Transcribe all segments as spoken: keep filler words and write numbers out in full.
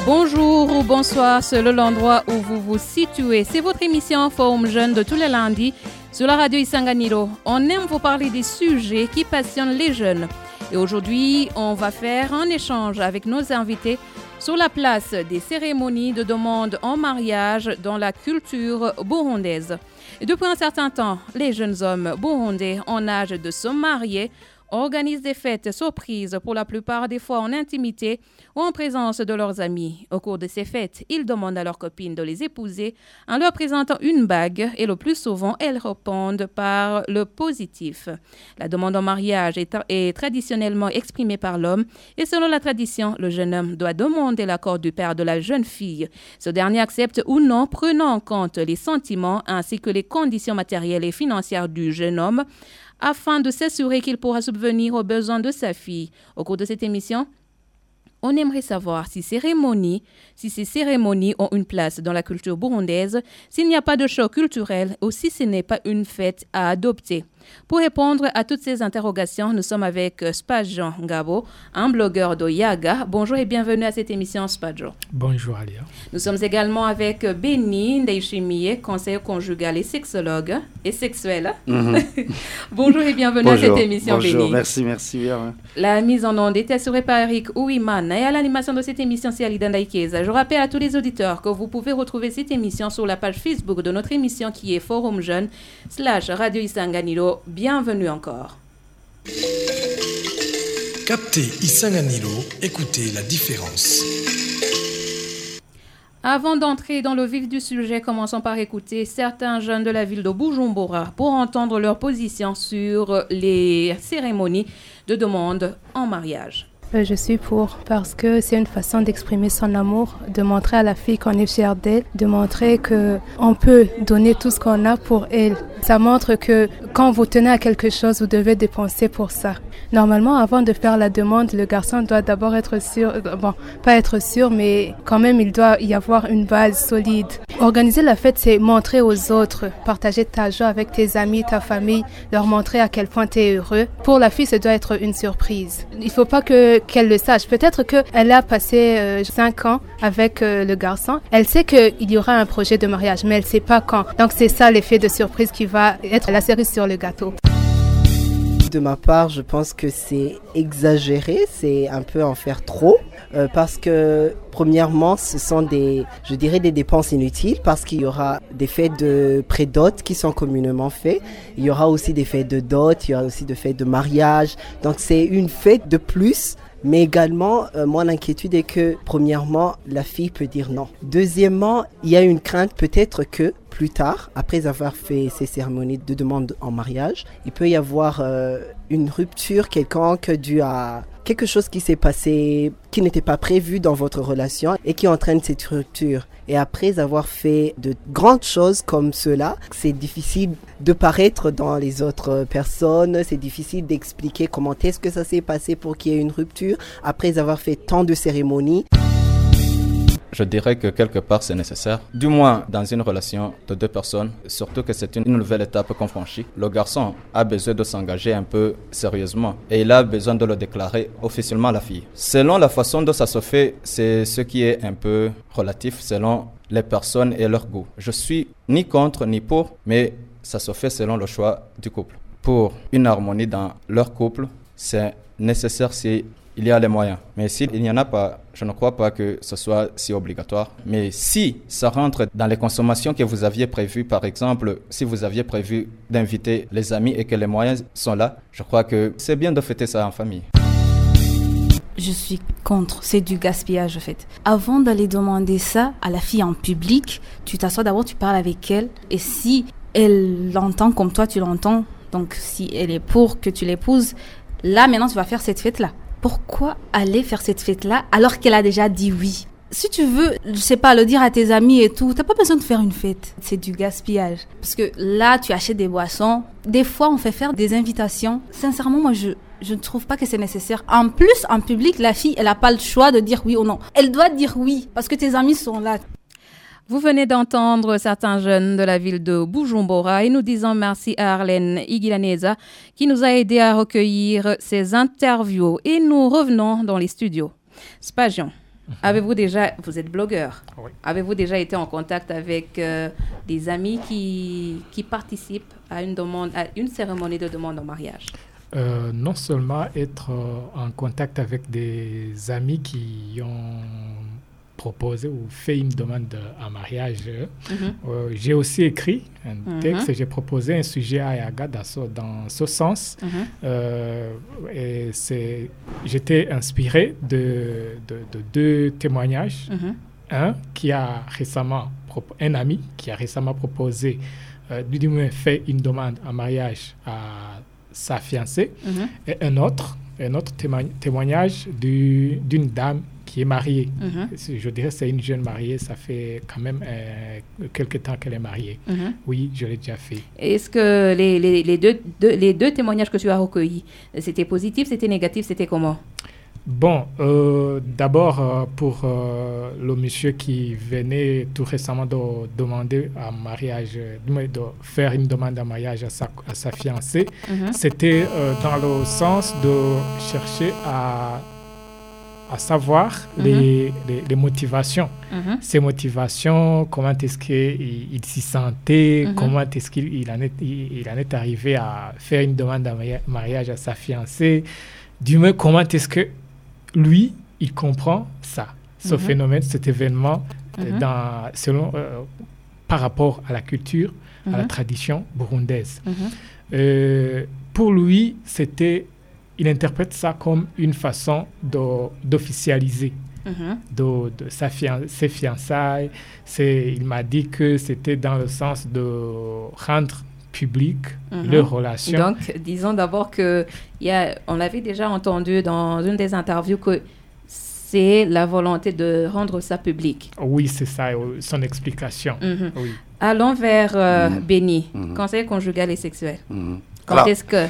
Bonjour ou bonsoir selon l'endroit où vous vous situez. C'est votre émission Forum Jeune de tous les lundis sur la radio Isanganiro. On aime vous parler des sujets qui passionnent les jeunes. Et aujourd'hui, on va faire un échange avec nos invités sur la place des cérémonies de demande en mariage dans la culture burundaise. Et depuis un certain temps, les jeunes hommes burundais en âge de se marier organisent des fêtes surprises pour la plupart des fois en intimité ou en présence de leurs amis. Au cours de ces fêtes, ils demandent à leurs copines de les épouser en leur présentant une bague et le plus souvent, elles répondent par le positif. La demande en mariage est, est traditionnellement exprimée par l'homme et selon la tradition, le jeune homme doit demander l'accord du père de la jeune fille. Ce dernier accepte ou non, prenant en compte les sentiments ainsi que les conditions matérielles et financières du jeune homme, afin de s'assurer qu'il pourra subvenir aux besoins de sa fille. Au cours de cette émission, on aimerait savoir si, cérémonies, si ces cérémonies ont une place dans la culture burundaise, s'il n'y a pas de choc culturel ou si ce n'est pas une fête à adopter. Pour répondre à toutes ces interrogations, nous sommes avec Spadjo Ngabo, un blogueur de Yaga. Bonjour et bienvenue à cette émission, Spadjo. Bonjour, Alia. Nous sommes également avec Benny Ndeishimiye, conseiller conjugal et sexologue et sexuel. Mm-hmm. Bonjour et bienvenue Bonjour. à cette émission, Benny. Bonjour, merci, merci bien. La mise en onde est assurée par Eric Ouimana et à l'animation de cette émission, c'est Alida Ndaikeza. Je rappelle à tous les auditeurs que vous pouvez retrouver cette émission sur la page Facebook de notre émission qui est Forum Jeune slash Radio Isanganiro. Bienvenue encore. Captez Isanganiro, écoutez la différence. Avant d'entrer dans le vif du sujet, commençons par écouter certains jeunes de la ville de Bujumbura pour entendre leur position sur les cérémonies de demande en mariage. Je suis pour parce que c'est une façon d'exprimer son amour, de montrer à la fille qu'on est fier d'elle, de montrer qu'on peut donner tout ce qu'on a pour elle. Ça montre que quand vous tenez à quelque chose, vous devez dépenser pour ça. Normalement, avant de faire la demande, le garçon doit d'abord être sûr, bon, pas être sûr, mais quand même, il doit y avoir une base solide. Organiser la fête, c'est montrer aux autres, partager ta joie avec tes amis, ta famille, leur montrer à quel point tu es heureux. Pour la fille, ça doit être une surprise. Il ne faut pas que, qu'elle le sache. Peut-être qu'elle a passé euh, cinq ans avec euh, le garçon. Elle sait qu'il y aura un projet de mariage, mais elle ne sait pas quand. Donc, c'est ça l'effet de surprise qui va être la cerise sur le gâteau. De ma part, je pense que c'est exagéré, c'est un peu en faire trop, euh, parce que premièrement, ce sont des, je dirais, des dépenses inutiles, parce qu'il y aura des fêtes de pré-dot qui sont communément faites, il y aura aussi des fêtes de dot, il y aura aussi des fêtes de mariage, donc c'est une fête de plus. Mais également, euh, mon inquiétude est que, premièrement, la fille peut dire non. Deuxièmement, il y a une crainte peut-être que, plus tard, après avoir fait ces cérémonies de demande en mariage, il peut y avoir euh, une rupture quelconque due à quelque chose qui s'est passé, qui n'était pas prévu dans votre relation et qui entraîne cette rupture. Et après avoir fait de grandes choses comme cela, c'est difficile de paraître dans les autres personnes, c'est difficile d'expliquer comment est-ce que ça s'est passé pour qu'il y ait une rupture après avoir fait tant de cérémonies. Je dirais que quelque part c'est nécessaire, du moins dans une relation de deux personnes, surtout que c'est une nouvelle étape qu'on franchit. Le garçon a besoin de s'engager un peu sérieusement et il a besoin de le déclarer officiellement à la fille. Selon la façon dont ça se fait, c'est ce qui est un peu relatif selon les personnes et leur goût. Je suis ni contre ni pour, mais ça se fait selon le choix du couple. Pour une harmonie dans leur couple, c'est nécessaire si il y a les moyens. Mais s'il n'y en a pas, je ne crois pas que ce soit si obligatoire. Mais si ça rentre dans les consommations que vous aviez prévues, par exemple, si vous aviez prévu d'inviter les amis et que les moyens sont là, je crois que c'est bien de fêter ça en famille. Je suis contre, c'est du gaspillage en fait. Avant d'aller demander ça à la fille en public, tu t'assois d'abord, tu parles avec elle et si elle l'entend comme toi tu l'entends, donc si elle est pour que tu l'épouses, là maintenant tu vas faire cette fête-là. Pourquoi aller faire cette fête-là alors qu'elle a déjà dit oui? Si tu veux, je sais pas, le dire à tes amis et tout, t'as pas besoin de faire une fête. C'est du gaspillage. Parce que là, tu achètes des boissons. Des fois, on fait faire des invitations. Sincèrement, moi, je, je ne trouve pas que c'est nécessaire. En plus, en public, la fille, elle a pas le choix de dire oui ou non. Elle doit dire oui parce que tes amis sont là. Vous venez d'entendre certains jeunes de la ville de Bujumbura et nous disons merci à Arlène Igilaneza qui nous a aidé à recueillir ces interviews. Et nous revenons dans les studios. Spagion. Avez-vous déjà, vous êtes blogueur, Oui. avez-vous déjà été en contact avec euh, des amis qui, qui participent à une, demande, à une cérémonie de demande en mariage? Euh, non seulement être euh, en contact avec des amis qui ont proposé ou fait une demande en mariage, Mm-hmm. euh, j'ai aussi écrit un Mhm. texte, j'ai proposé un sujet à Ayaga dans ce, dans ce sens. Mhm. Euh, et c'est, j'étais inspiré de, de, de deux témoignages. Mhm. Un qui a récemment, propo- un ami qui a récemment proposé, euh, du moins fait une demande en mariage à sa fiancée, Mhm. et un autre, un autre témo- témoignage du- d'une dame qui est mariée. Mhm. C'est- Je dirais que c'est une jeune mariée, ça fait quand même euh, quelques temps qu'elle est mariée. Mhm. Oui, je l'ai déjà fait. Est-ce que les, les, les, deux, deux- les deux témoignages que tu as recueillis, c'était positif, c'était négatif, c'était comment? Bon, euh, d'abord, euh, pour euh, le monsieur qui venait tout récemment de demander un mariage, euh, de de faire une demande en mariage à sa, à sa fiancée, Mhm. c'était euh, dans le sens de chercher à, à savoir Mhm. les, les, les motivations. Mhm. Ses motivations, comment est-ce qu'il il s'y sentait, Mhm. comment est-ce qu'il il en, est, il, il en est arrivé à faire une demande en maria- mariage à sa fiancée, du moins comment est-ce que lui, il comprend ça, ce Mhm. phénomène, cet événement, euh, Mhm. dans, selon, euh, par rapport à la culture, à la Mhm. tradition burundaise. Mhm. Euh, pour lui, c'était, il interprète ça comme une façon de- d'officialiser Mhm. de, de sa fian- ses fiançailles. C'est, il m'a dit que c'était dans le sens de rendre public Mhm. leurs relations. Donc, disons d'abord que il y a, on l'avait déjà entendu dans une des interviews que c'est la volonté de rendre ça public. Oui, c'est ça, euh, son explication. Mhm. Oui. Allons vers euh, Mhm. Béni, Mhm. conseil conjugal et sexuel. Mhm. Quand Alors, est-ce que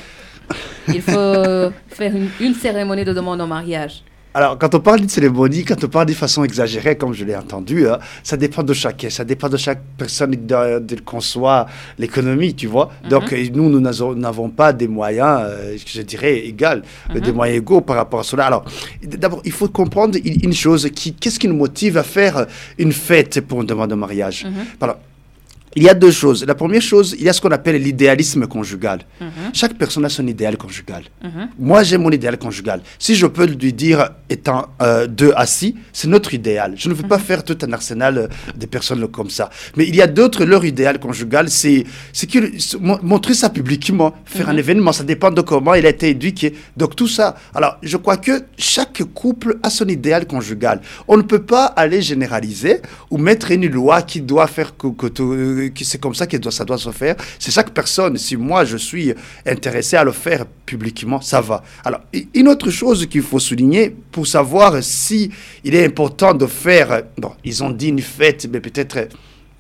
il faut faire une, une cérémonie de demande en mariage? alors, quand on parle d'une cérémonie, quand on parle de façon exagérée, comme je l'ai entendu, hein, ça dépend de chacun, ça dépend de chaque personne de, de conçoit l'économie, tu vois. Mhm. Donc, euh, nous, nous n'azo- n'avons pas des moyens, euh, je dirais, égaux, Mhm. des moyens égaux par rapport à cela. Alors, d'abord, il faut comprendre une, une chose, qui, qu'est-ce qui nous motive à faire une fête pour une demande de mariage? Mhm. Alors, il y a deux choses. La première chose, il y a ce qu'on appelle l'idéalisme conjugal. Mhm. Chaque personne a son idéal conjugal. Mhm. Moi, j'ai mon idéal conjugal. Si je peux lui dire, étant euh, deux assis, c'est notre idéal. Je ne veux pas faire tout un arsenal euh, de personnes comme ça. Mais il y a d'autres, leur idéal conjugal, c'est c'est que c'est mo- montrer ça publiquement, faire un Mhm. événement, ça dépend de comment il a été éduqué. Donc tout ça. Alors, je crois que chaque couple a son idéal conjugal. On ne peut pas aller généraliser ou mettre une loi qui doit faire que, que tout- euh, que c'est comme ça que doit, ça doit se faire. C'est chaque personne. Si moi, je suis intéressé à le faire publiquement, ça va. Alors, i- une autre chose qu'il faut souligner pour savoir si il est important de faire, euh, bon, ils ont dit une fête, mais peut-être euh,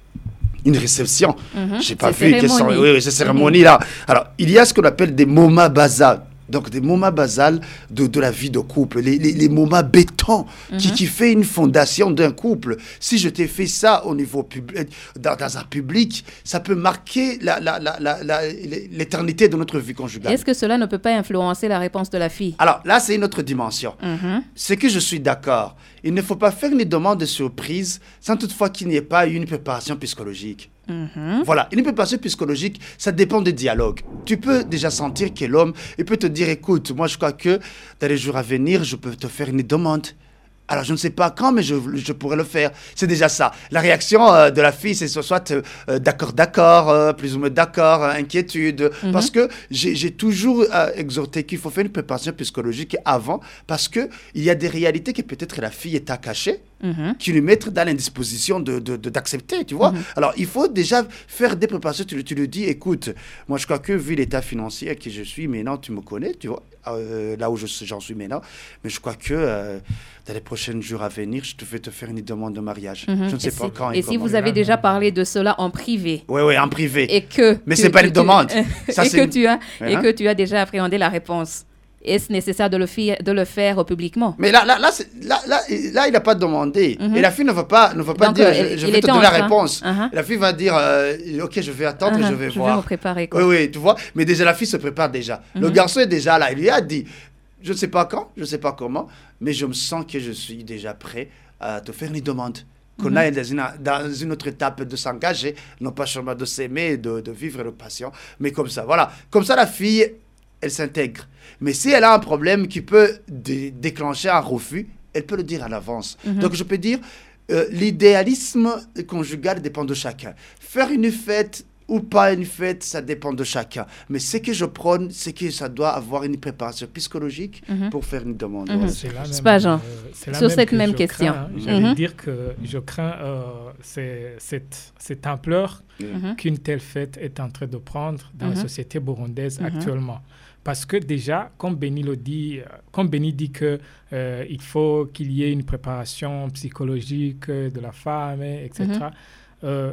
une réception. Mhm. J'ai pas Ces vu quelles sont cérémonies. oui, oui, ces cérémonies-là. Alors, il y a ce qu'on appelle des moments basals. Donc, des moments basals de, de la vie de couple, les, les, les moments béton qui, Mhm. qui fait une fondation d'un couple. Si je t'ai fait ça au niveau public, dans, dans un public, ça peut marquer la, la, la, la, la- l'éternité de notre vie conjugale. Est-ce que cela ne peut pas influencer la réponse de la fille? Alors là, c'est une autre dimension. Mhm. C'est que je suis d'accord. Il ne faut pas faire une demande de surprise sans toutefois qu'il n'y ait pas eu une préparation psychologique. Mhm. Voilà, une préparation psychologique, ça dépend du dialogue. Tu peux déjà sentir que l'homme, il peut te dire, écoute, moi je crois que dans les jours à venir, je peux te faire une demande. Alors je ne sais pas quand, mais je, je pourrais le faire. C'est déjà ça. La réaction euh, de la fille, c'est soit euh, euh, d'accord, d'accord, euh, plus ou moins d'accord, euh, inquiétude. Mhm. Parce que j'ai j'ai toujours euh, exhorté qu'il faut faire une préparation psychologique avant, parce qu'il y a des réalités que peut-être la fille est à cacher, Mhm. qui lui mettent dans l'indisposition de, de, de- d'accepter, tu vois. Mhm. Alors, il faut déjà faire des préparations. Tu, tu lui dis, écoute, moi, je crois que vu l'état financier que je suis maintenant, tu me connais, tu vois, euh, là où je, j'en suis maintenant, mais je crois que euh, dans les prochains jours à venir, je te fais te faire une demande de mariage. Mhm. Je ne sais Et pas si- quand Et si comment. vous avez déjà parlé de cela en privé Oui, oui, en privé. et que Mais tu- c'est pas tu- une tu- demande. Ça, et c'est que une- tu as et Hein? que tu as déjà appréhendé la réponse, est-ce nécessaire de le faire de le faire publiquement? Mais là, là, là, c'est- là, là, il- là, il n'a pas demandé. Mhm. Et la fille ne va pas, ne va pas Donc, dire, euh, je, il je vais était te en donner la train- réponse. Uh-huh. La fille va dire, euh, ok, je vais attendre et Uh-huh. je vais je voir. vais me préparer, quoi. Oui, oui, tu vois. Mais déjà, la fille se prépare déjà. Le Mhm. garçon est déjà là. Il lui a dit, je ne sais pas quand, je ne sais pas comment, mais je me sens que je suis déjà prêt à te faire une demande. Qu'on Mhm. aille dans une, dans une autre étape de s'engager, non pas seulement de s'aimer, de, de vivre le patient, mais comme ça. Voilà. Comme ça, la fille, elle s'intègre. Mais si elle a un problème qui peut dé- déclencher un refus, elle peut le dire à l'avance. Mhm. Donc, je peux dire, euh, l'idéalisme conjugal dépend de chacun. Faire une fête ou pas une fête, ça dépend de chacun. Mais ce que je prône, c'est que ça doit avoir une préparation psychologique Mhm. pour faire une demande. Mhm. Voilà. C'est la C'est même, pas Jean. euh, c'est la Sur cette que même je question. crains, hein. J'allais Mhm. dire que je crains euh, c'est- cette, cette ampleur Mhm. qu'une telle fête est en train de prendre dans la Mhm. société burundaise Mhm. actuellement. Parce que déjà, comme Béni le dit, euh, comme Béni dit que euh, il faut qu'il y ait une préparation psychologique euh, de la femme, et cetera. Euh,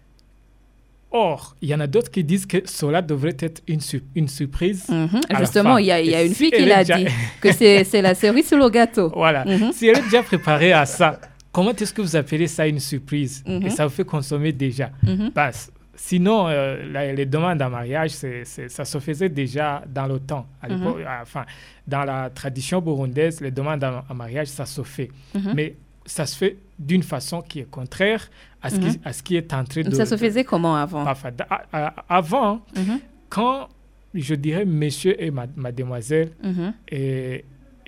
or, il y en a d'autres qui disent que cela devrait être une, su- une surprise. Mhm. à la Justement, femme. il y a, il y a Et une si fille qui elle est l'a déjà- dit que c'est c'est la cerise sur le gâteau. Voilà. Mhm. Si elle est déjà préparée à ça, comment est-ce que vous appelez ça une surprise? Mhm. Et ça vous fait consommer déjà. Mhm. Bah, c- sinon, euh, la- les demandes en mariage, c'est, c'est- ça se faisait déjà dans le temps. À Mhm. l'époque, euh, enfin, dans la tradition burundaise, les demandes en, en mariage, ça se fait. Mhm. Mais ça se fait d'une façon qui est contraire à ce, Mhm. qui, à ce qui est en train de... Ça se de- faisait comment avant? Enfin, da- à- à- avant, Mhm. quand, je dirais, monsieur et ma- mademoiselle Mhm. et,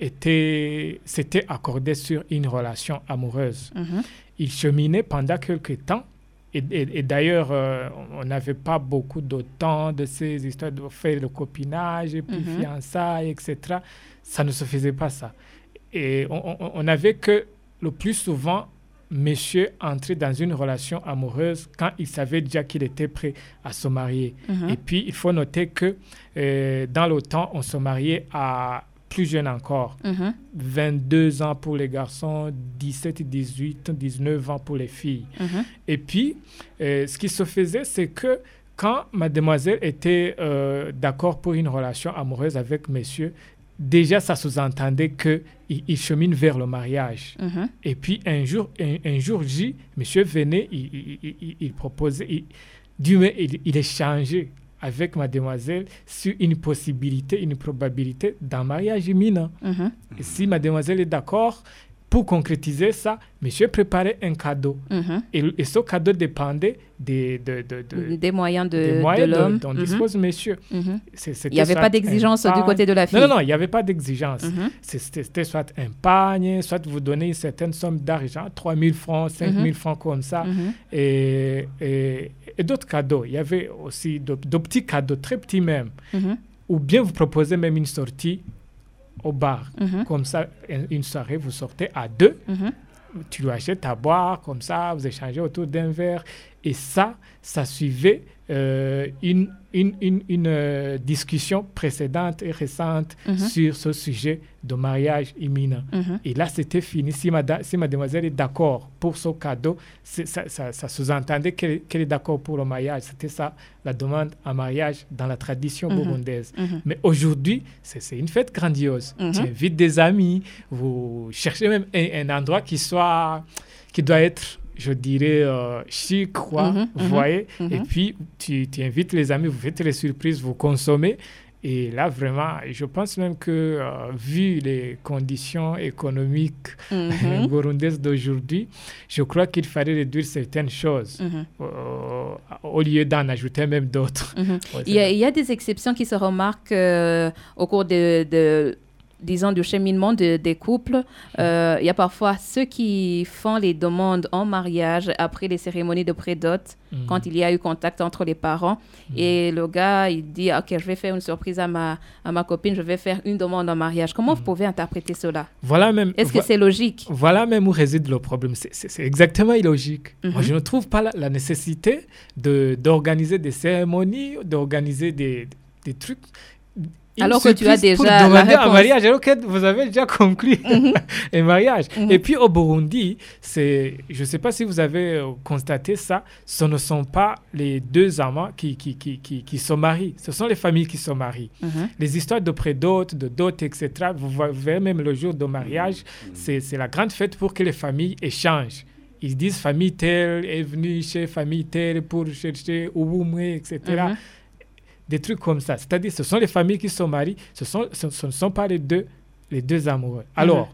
étaient, s'étaient accordés sur une relation amoureuse, Mhm. ils cheminaient pendant quelques temps. Et, et- et d'ailleurs, euh, on n'avait pas beaucoup de temps de ces histoires de faire le copinage, et puis Mhm. fiançailles, et cetera. Ça ne se faisait pas ça. Et on, on, on avait que le plus souvent, monsieur entrait dans une relation amoureuse quand il savait déjà qu'il était prêt à se marier. Mhm. Et puis, il faut noter que euh, dans le temps, on se mariait à plus jeune encore. Mhm. vingt-deux ans pour les garçons, dix-sept, dix-huit, dix-neuf ans pour les filles. Mhm. Et puis, euh, ce qui se faisait, c'est que quand mademoiselle était euh, d'accord pour une relation amoureuse avec monsieur, déjà, ça sous-entendait qu'il il chemine vers le mariage. Mhm. Et puis, un jour, un, un jour J, monsieur venait, il, il, il- il- il proposait, il, du moins, il, il échangeait avec mademoiselle sur une possibilité, une probabilité d'un mariage imminent. Mhm. Et si mademoiselle est d'accord, pour concrétiser ça, monsieur préparait un cadeau. Mhm. Et, et ce cadeau dépendait des, de, de, de- Des moyens de, des de moyens l'homme. dont Mhm. dispose monsieur. Mhm. C'est- c'était Il n'y avait soit pas d'exigence un du côté de la fille. Non, non, non, il n'y avait pas d'exigence. Mhm. C'est- C'était c'était soit un panier, soit vous donnez une certaine somme d'argent, trois mille francs, cinq mille francs comme ça, Mhm. et, et, et d'autres cadeaux. Il y avait aussi de, de petits cadeaux, très petits même. Mhm. Ou bien vous proposez même une sortie au bar. Mhm. Comme ça, une une soirée, vous sortez à deux, Mhm. tu lui achètes à boire, comme ça, vous échangez autour d'un verre. Et ça, ça suivait euh, une, une, une, une, euh, discussion précédente et récente Mhm. sur ce sujet de mariage imminent. Mhm. Et là, c'était fini. Si, mada- si mademoiselle est d'accord pour ce cadeau, c'est- ça, ça, ça sous-entendait qu'elle qu'elle est d'accord pour le mariage. C'était ça, la demande en mariage dans la tradition Mhm. burundaise. Mhm. Mais aujourd'hui, c'est c'est une fête grandiose. Mhm. Tu invites des amis, vous cherchez même un, un endroit qui soit, qui doit être, je dirais, euh, chic, quoi, Mhm, vous mhm, voyez. mhm. Et puis, tu, tu invites les amis, vous faites les surprises, vous consommez. Et là, vraiment, je pense même que, euh, vu les conditions économiques Mhm. burundaises d'aujourd'hui, je crois qu'il fallait réduire certaines choses Mhm. euh, au lieu d'en ajouter même d'autres. Mhm. Ouais, Il y, a, c'est- il y a des exceptions qui se remarquent euh, au cours de, de, disons, du cheminement de- des couples. Euh, il y a parfois ceux qui font les demandes en mariage après les cérémonies de prédot, Mhm. quand il y a eu contact entre les parents. Et le gars, il dit, OK, je vais faire une surprise à ma, à ma copine, je vais faire une demande en mariage. Comment vous pouvez interpréter cela? Voilà même. Est-ce que vo- c'est logique? Voilà même où réside le problème. C'est- C'est c'est exactement illogique. Mhm. Moi, je ne trouve pas la, la nécessité de- d'organiser des cérémonies, d'organiser des, des trucs. Une Alors que tu as surprise pour déjà la demander un réponse. mariage alors que vous avez déjà conclu un mariage. Mhm. Et puis au Burundi, c'est, je ne sais pas si vous avez euh, constaté ça, ce ne sont pas les deux amants qui, qui, qui, qui, qui se marient, ce sont les familles qui se marient. Mhm. Les histoires de prédotes, de dot, et cetera, vous vo- vous verrez même le jour de mariage, c'est c'est la grande fête pour que les familles échangent. Ils disent famille telle est venue chez famille telle pour chercher Ouboumwe, et cetera. Mhm. Des trucs comme ça. C'est-à-dire ce sont les familles qui se marient, ce, sont, ce, ce ne sont pas les deux, les deux amoureux. Alors,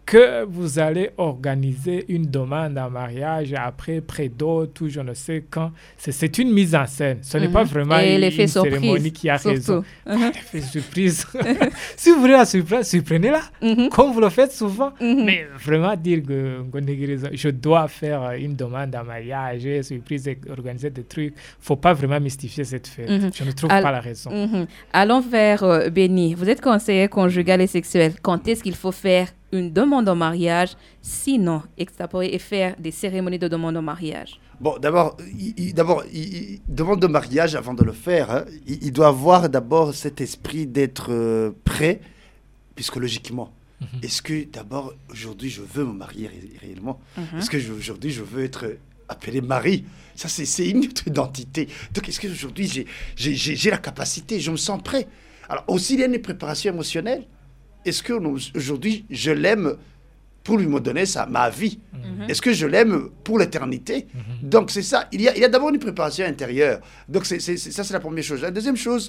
que vous allez organiser une demande en mariage après, près d'autres, ou je ne sais quand. C'est, c'est une mise en scène. Ce n'est Mhm. pas vraiment Et une, l'effet une surprise, cérémonie qui a surtout. raison. Mhm. L'effet surprise. Si vous voulez la surprise, surprenez-la, Mhm. comme vous le faites souvent. Mhm. Mais vraiment dire que que je dois faire une demande en mariage, surprise, et organiser des trucs, il ne faut pas vraiment mystifier cette fête. Mhm. Je ne trouve Al- pas la raison. Mhm. Allons vers euh, Béni. Vous êtes conseiller conjugal et sexuel. Quand est-ce qu'il faut faire une demande en mariage, sinon extrapoler et faire des cérémonies de demande en mariage? Bon, d'abord, il, il- d'abord, il, il demande de mariage avant de le faire. Hein. Il, il doit avoir d'abord cet esprit d'être euh, prêt, psychologiquement. Mhm. Est-ce que d'abord, aujourd'hui, je veux me marier ré- réellement? Mhm. Est-ce que je- aujourd'hui, je veux être appelé mari? Ça, c'est, c'est une autre identité. Donc, est-ce qu'aujourd'hui, j'ai, j'ai, j'ai, j'ai la capacité, je me sens prêt? Alors, aussi, il y a une préparation émotionnelle. Est-ce qu'aujourd'hui, je l'aime pour lui me donner sa, ma vie? Mhm. Est-ce que je l'aime pour l'éternité? Mhm. Donc, c'est ça. Il y a, il y a d'abord une préparation intérieure. Donc, c'est, c'est, c'est- ça, c'est la première chose. La deuxième chose,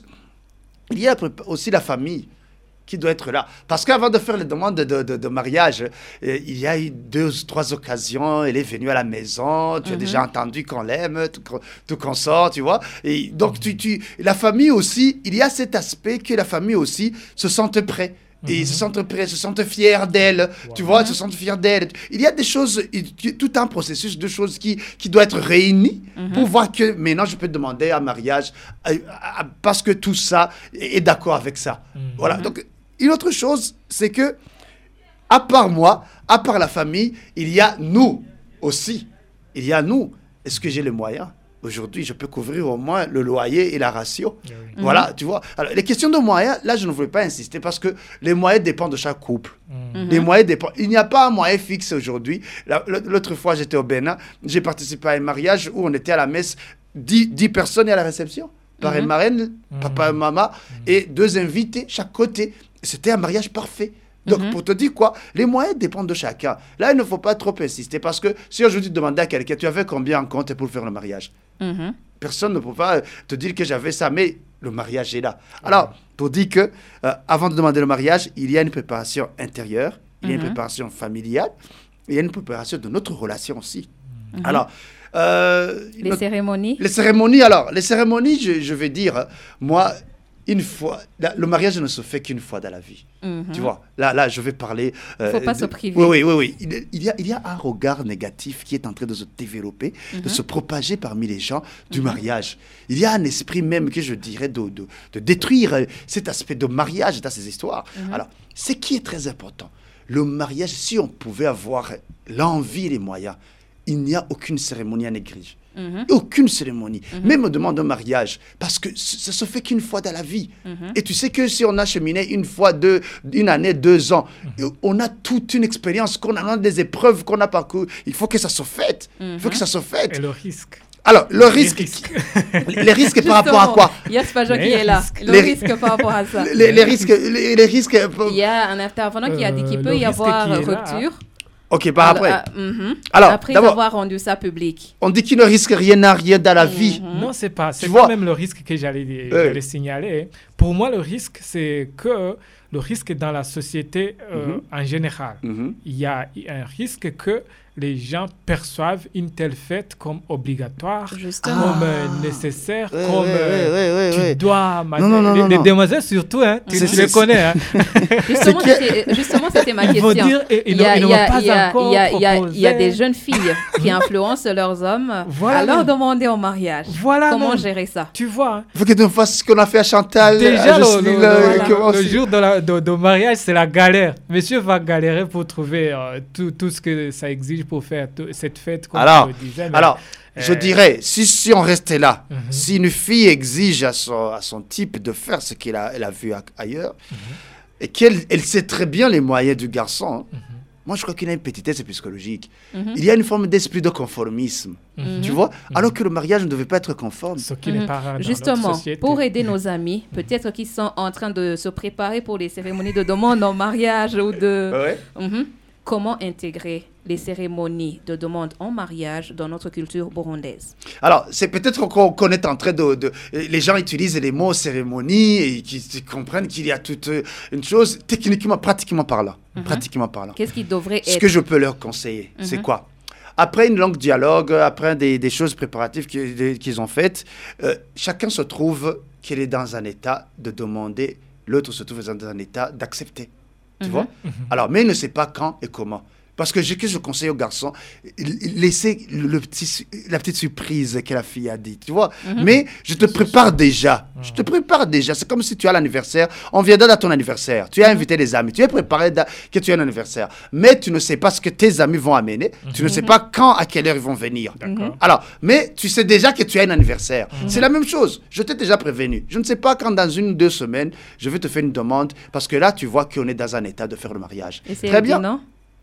il y a prépa- aussi la famille qui doit être là. Parce qu'avant de faire les demandes de, de, de- de mariage, euh, il y a eu deux ou trois occasions. Elle est venue à la maison, tu as Mhm. déjà entendu qu'on l'aime, tout, qu'on- tout qu'on sort, tu vois. Et donc, tu, tu, la famille aussi, il y a cet aspect que la famille aussi se sente prêt. Et ils se sentent prêts, se sentent fiers d'elle, tu vois, ils se sentent fiers d'elle. Il y a des choses, il- il- tout un processus de choses qui, qui doit être réuni pour voir que maintenant je peux demander un mariage euh, à- à- parce que tout ça est, est d'accord avec ça. Mhm. Voilà. Donc, une autre chose, c'est que, à part moi, à part la famille, il y a nous aussi. Il y a nous. Est-ce que j'ai les moyens? Aujourd'hui, je peux couvrir au moins le loyer et la ratio. Eh oui. Voilà, tu vois. Alors, les questions de moyens, là, je ne voulais pas insister parce que les moyens dépendent de chaque couple. Mhm. Les moyens dépendent. Il n'y a pas un moyen fixe aujourd'hui. La- L'autre fois, j'étais au Bénin, j'ai participé à un mariage où on était à la messe, dix, dix personnes et à la réception. Parrain, Mhm. marraine, papa et Mhm. maman, et deux invités chaque côté. C'était un mariage parfait. Donc, Mhm. pour te dire quoi, les moyens dépendent de chacun. Là, il ne faut pas trop insister parce que si aujourd'hui tu demandais à quelqu'un, tu avais combien en compte pour faire le mariage? Mhm. Personne ne peut pas te dire que j'avais ça, mais le mariage est là. Alors, pour dire que, euh, avant de demander le mariage, il y a une préparation intérieure, il y a une Mhm. préparation familiale, il y a une préparation de notre relation aussi. Alors, euh, Les notre- cérémonies? les cérémonies, alors, les cérémonies, je, je vais dire, euh, moi, une fois, la- le mariage ne se fait qu'une fois dans la vie. Mhm. Tu vois, là, là, je vais parler. euh, Faut pas de- se priver. Oui, oui, oui, oui. Il, il y a, il y a un regard négatif qui est en train de se développer, de Mhm. se propager parmi les gens du mariage. Il y a un esprit même que je dirais de, de, de détruire euh, cet aspect de mariage dans ces histoires. Mhm. Alors, ce qui est très important, le mariage, si on pouvait avoir l'envie et les moyens, il n'y a aucune cérémonie à négliger. Mhm. Aucune cérémonie, Mhm. même demande de mariage, parce que c- ça se fait qu'une fois dans la vie. Mhm. Et tu sais que si on a cheminé une fois, deux, une année, deux ans, euh, on a toute une expérience, qu'on a on a des épreuves qu'on a parcourues. Il faut que ça se fête. Il faut que ça se Et fête. le risque. Alors, le risque, risques. les les risques par rapport à quoi? Il y a ce Pajo qui Les est là. risques. Le Les- risque par rapport à ça. les, les risques, les, les risques. Il y a un intervenant qui a dit qu'il Euh, peut le y risque avoir qui est là, rupture. Ok, par après. Alors, ah, mhm. Alors, après d'abord- avoir rendu ça public. On dit qu'il ne risque rien à rien dans la vie. Mhm. Non, c'est pas. C'est Tu pas vois? même le risque que j'allais Ouais. j'allais signaler. Pour moi, le risque, c'est que le risque dans la société euh, Mhm. en général. Mhm. Il y a un risque que les gens perçoivent une telle fête comme obligatoire, Justement. comme euh, nécessaire, Ouais, comme ouais, euh, ouais, ouais, tu ouais. dois... ma- Non, non, non, les, non, les non. demoiselles surtout, hein, tu, C'est- tu c'est- les connais. Hein. Justement, C'est que- c'était- justement, c'était ma Ils question. vont dire, et- ils Il y a- ne- ils il ne y a- m'ont pas il y a- encore il y a- il y a- il y a proposé. des jeunes filles qui influencent leurs hommes Voilà, à leur mais- demander en mariage. Voilà, Comment non. gérer ça? Tu vois, hein. Il faut que tu fasses ce qu'on a fait à Chantal. Déjà, à le, Jocelyne, le- euh, le- comment le c'est- jour de, la, de, de mariage, c'est la galère. Monsieur va galérer pour trouver euh, tout, tout ce que ça exige pour faire tout- cette fête, comme Alors, je le disais. mais, Alors, je euh, dirais, si, si on restait là, Mhm. si une fille exige à son, à son type de faire ce qu'elle a, elle a vu a- ailleurs, et qu'elle elle sait très bien les moyens du garçon, hein, moi je crois qu'il y a une petitesse psychologique. Mhm. Il y a une forme d'esprit de conformisme, Mhm. tu vois, alors que le mariage ne devait pas être conforme. ce qui Mhm. n'est pas rare dans notre Justement, société. pour aider nos amis, peut-être qui sont en train de se préparer pour les cérémonies de demande en mariage ou de... Ouais. Mhm. Comment intégrer les cérémonies de demande en mariage dans notre culture burundaise? Alors, c'est peut-être qu'on qu'on est en train de, de... Les gens utilisent les mots cérémonie et qu'ils comprennent qu'il y a toute une chose, techniquement, pratiquement parlant. Mm-hmm. Pratiquement parlant. Qu'est-ce qui devrait être? Ce que je peux leur conseiller, mm-hmm. c'est quoi? Après une longue dialogue, après des, des choses préparatives qu'ils, qu'ils ont faites, euh, chacun se trouve qu'il est dans un état de demander, l'autre se trouve dans un état d'accepter. Tu mm-hmm. vois? Mm-hmm. Alors, mais il ne sait pas quand et comment. Parce que ce que je conseille aux garçons, laissez le petit, la petite surprise que la fille a dit, tu vois. Mm-hmm. Mais je te prépare déjà. Mm-hmm. Je te prépare déjà. C'est comme si tu as l'anniversaire. On viendra à ton anniversaire. Tu as invité des amis. Tu es préparé que tu as un anniversaire. Mais tu ne sais pas ce que tes amis vont amener. Mm-hmm. Tu ne sais pas quand, à quelle heure ils vont venir. Mm-hmm. Alors, mais tu sais déjà que tu as un anniversaire. Mm-hmm. C'est la même chose. Je t'ai déjà prévenu. Je ne sais pas quand dans une ou deux semaines, je vais te faire une demande. Parce que là, tu vois qu'on est dans un état de faire le mariage. Et c'est très bien. Non?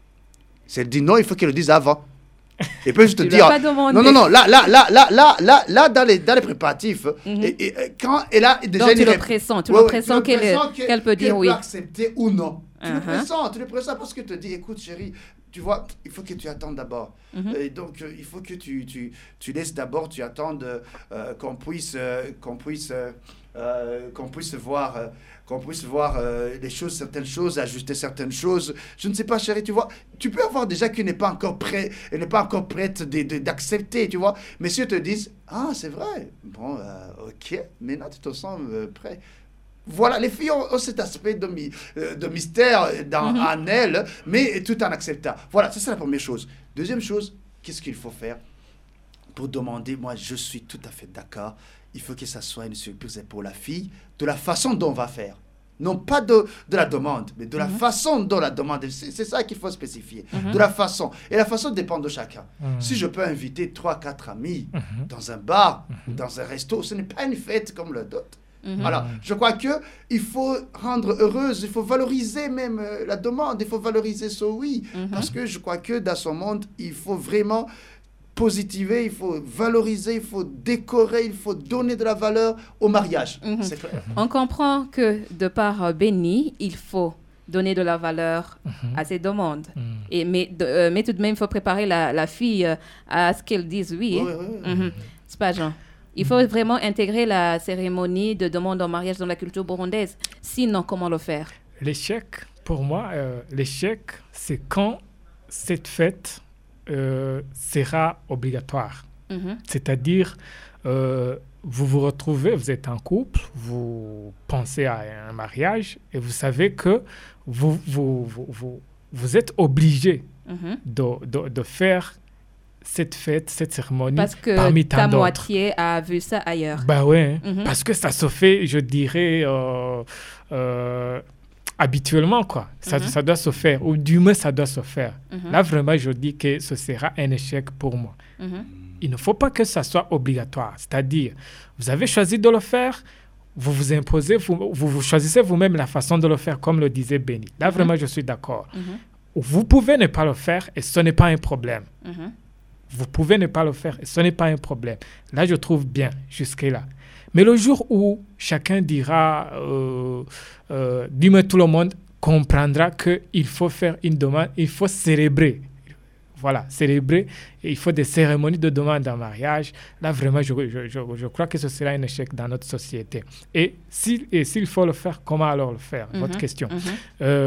Si elle dit non, il faut qu'elle le dise avant. Et puis je te dis, pas non, non, non, là, là, là, là, là, là, là, dans les, dans les préparatifs, mm-hmm. et, et, quand elle a déjà donc, tu le pressens, tu ouais, le pressens qu'elle, qu'elle, qu'elle peut dire qu'elle oui. Peut accepter ou non. Uh-huh. Tu le pressens, tu le pressens parce que tu te dis, écoute chérie, tu vois, il faut que tu attendes d'abord. Mm-hmm. Et donc, euh, il faut que tu, tu, tu laisses d'abord, tu attendes euh, qu'on puisse, euh, qu'on puisse, euh, euh, qu'on puisse voir... Euh, qu'on puisse voir euh, les choses, certaines choses, ajuster certaines choses. Je ne sais pas, chérie, tu vois. Tu peux avoir déjà qui n'est pas encore prêt, elle n'est pas encore prête de, de, d'accepter, tu vois. Mais si ils te disent, ah, c'est vrai, bon, euh, ok, maintenant tu te sens euh, prêt. Voilà, les filles ont, ont cet aspect de, mi, euh, de mystère dans, mm-hmm. en elles, mais tout en acceptant. Voilà, c'est ça la première chose. Deuxième chose, qu'est-ce qu'il faut faire pour demander, moi, je suis tout à fait d'accord. Il faut que ça soit une surprise pour la fille, de la façon dont on va faire. Non pas de, de la demande, mais de la mm-hmm. façon dont la demande. C'est, c'est ça qu'il faut spécifier. Mm-hmm. De la façon. Et la façon dépend de chacun. Mm-hmm. Si je peux inviter trois, quatre amis mm-hmm. dans un bar, mm-hmm. dans un resto, ce n'est pas une fête comme le d'autres. Mm-hmm. Alors, je crois qu'il faut rendre heureuse, il faut valoriser même euh, la demande, il faut valoriser ce oui. Mm-hmm. Parce que je crois que dans ce monde, il faut vraiment... positiver, il faut valoriser, il faut décorer, il faut donner de la valeur au mariage. Mm-hmm. C'est clair. On comprend que de par euh, Béni, il faut donner de la valeur mm-hmm. à ses demandes. Mm-hmm. Et, mais, de, euh, mais tout de même, il faut préparer la, la fille euh, à ce qu'elle dise oui. Oui, oui, oui. Mm-hmm. C'est pas Jean. Il faut vraiment intégrer la cérémonie de demande en mariage dans la culture burundaise. Sinon, comment le faire? L'échec, pour moi, euh, l'échec, c'est quand cette fête Euh, sera obligatoire. Mm-hmm. C'est-à-dire, euh, vous vous retrouvez, vous êtes en couple, vous pensez à un mariage et vous savez que vous, vous, vous, vous, vous êtes obligé mm-hmm. de, de, de faire cette fête, cette cérémonie parce que parmi tant ta d'autres. Moitié a vu ça ailleurs. Bah ouais, mm-hmm. parce que ça se fait, je dirais... Euh, euh, habituellement, quoi. Ça, mm-hmm. ça doit se faire, ou du moins, ça doit se faire. Mm-hmm. Là, vraiment, je dis que ce sera un échec pour moi. Mm-hmm. Il ne faut pas que ça soit obligatoire. C'est-à-dire, vous avez choisi de le faire, vous vous imposez, vous, vous, vous choisissez vous-même la façon de le faire, comme le disait Béni. Là, mm-hmm. vraiment, je suis d'accord. Mm-hmm. Vous pouvez ne pas le faire et ce n'est pas un problème. Mm-hmm. Vous pouvez ne pas le faire et ce n'est pas un problème. Là, je trouve bien jusque-là. Mais le jour où chacun dira, euh, euh, dis-moi, tout le monde comprendra qu'il faut faire une demande, il faut célébrer. Voilà, célébrer. Et il faut des cérémonies de demande en mariage. Là, vraiment, je, je, je, je crois que ce sera un échec dans notre société. Et, si, et s'il faut le faire, comment alors le faire? Mm-hmm. Votre question. Mm-hmm. Euh,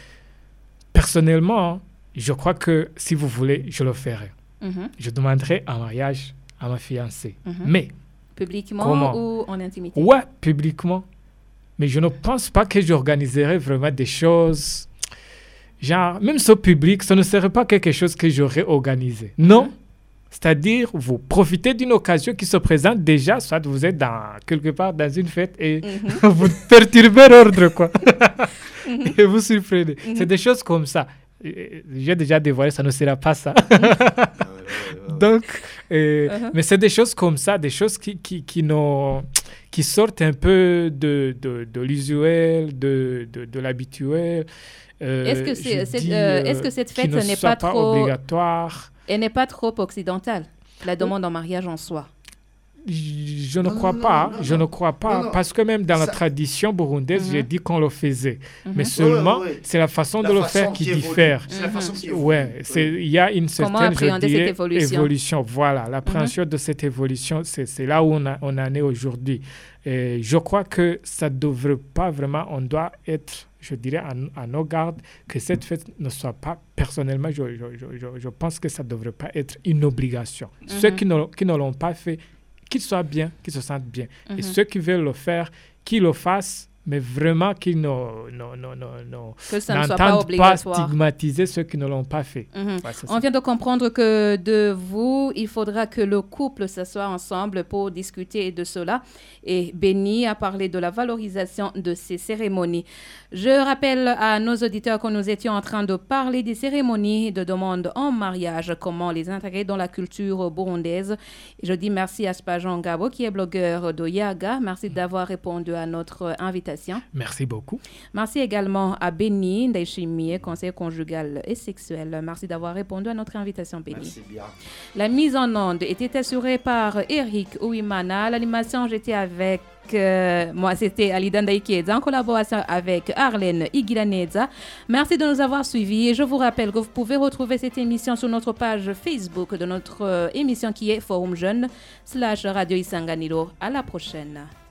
personnellement, je crois que si vous voulez, je le ferai. Mm-hmm. Je demanderai un mariage à ma fiancée. Mm-hmm. Mais... Publiquement comment? Ou en intimité? Ouais, publiquement. Mais je ne pense pas que j'organiserai vraiment des choses... Genre, même ce public, ce ne serait pas quelque chose que j'aurais organisé. Non. Mm-hmm. C'est-à-dire, vous profitez d'une occasion qui se présente déjà, soit vous êtes dans, quelque part dans une fête et mm-hmm. vous perturbez l'ordre, quoi. mm-hmm. Et vous surprenez. Mm-hmm. C'est des choses comme ça. J'ai déjà dévoilé, ça ne sera pas ça. Donc, euh, uh-huh. mais c'est des choses comme ça, des choses qui, qui, qui, n'ont, qui sortent un peu de, de, de l'usuel, de, de, de l'habituel. Euh, est-ce, que c'est, c'est, dis, euh, est-ce que cette fête ne n'est pas, pas trop obligatoire? Elle n'est pas trop occidentale, la demande en mariage en soi? Je ne Non, crois non, pas, non, non, je non. ne crois pas, Non, non. parce que même dans la Ça- tradition burundaise, Mhm. j'ai dit qu'on le faisait. Mhm. Mais seulement, Ouais, ouais, ouais. c'est la façon La de le façon faire qui évolue. diffère. C'est la façon qui évolue. Ouais, c'est, il y a une Comment certaine, je appréhender cette dirais, évolution? évolution. Voilà, l'appréhension de cette évolution, c'est, c'est là où on, a- on en est aujourd'hui. Et je crois que ça ne devrait pas vraiment, on doit être, je dirais, à, à nos gardes, que cette fête ne soit pas, personnellement, je, je, je, je- je pense que ça ne devrait pas être une obligation. Ceux Mhm. qui ne, qui ne l'ont pas fait, qu'ils soient bien, qu'ils se sentent bien. Mhm. Et ceux qui veulent le faire, qu'ils le fassent, mais vraiment qu'ils ne, ne, ne, ne, ne- Que ça ne soit pas n'entendent pas obligatoire. stigmatiser ceux qui ne l'ont pas fait. Mhm. Ouais, c'est ça. On vient de comprendre que de vous, il faudra que le couple s'assoie ensemble pour discuter de cela. Et Béni a parlé de la valorisation de ces cérémonies. Je rappelle à nos auditeurs que nous étions en train de parler des cérémonies de demande en mariage, comment les intégrer dans la culture burundaise. Je dis merci à Spajan Gabo, qui est blogueur de Yaga. Merci d'avoir répondu à notre invitation. Merci beaucoup. Merci également à Béni Ndaishimie, conseiller conjugal et sexuel. Merci d'avoir répondu à notre invitation, Béni. Merci bien. La mise en onde était assurée par Eric Ouimana. L'animation, j'étais avec... euh, moi, c'était Alida Ndaïkiedza en collaboration avec Arlène Iguilaneza. Merci de nous avoir suivis. Et je vous rappelle que vous pouvez retrouver cette émission sur notre page Facebook de notre euh, émission qui est Forum Jeune slash Radio Isanganiro. À la prochaine.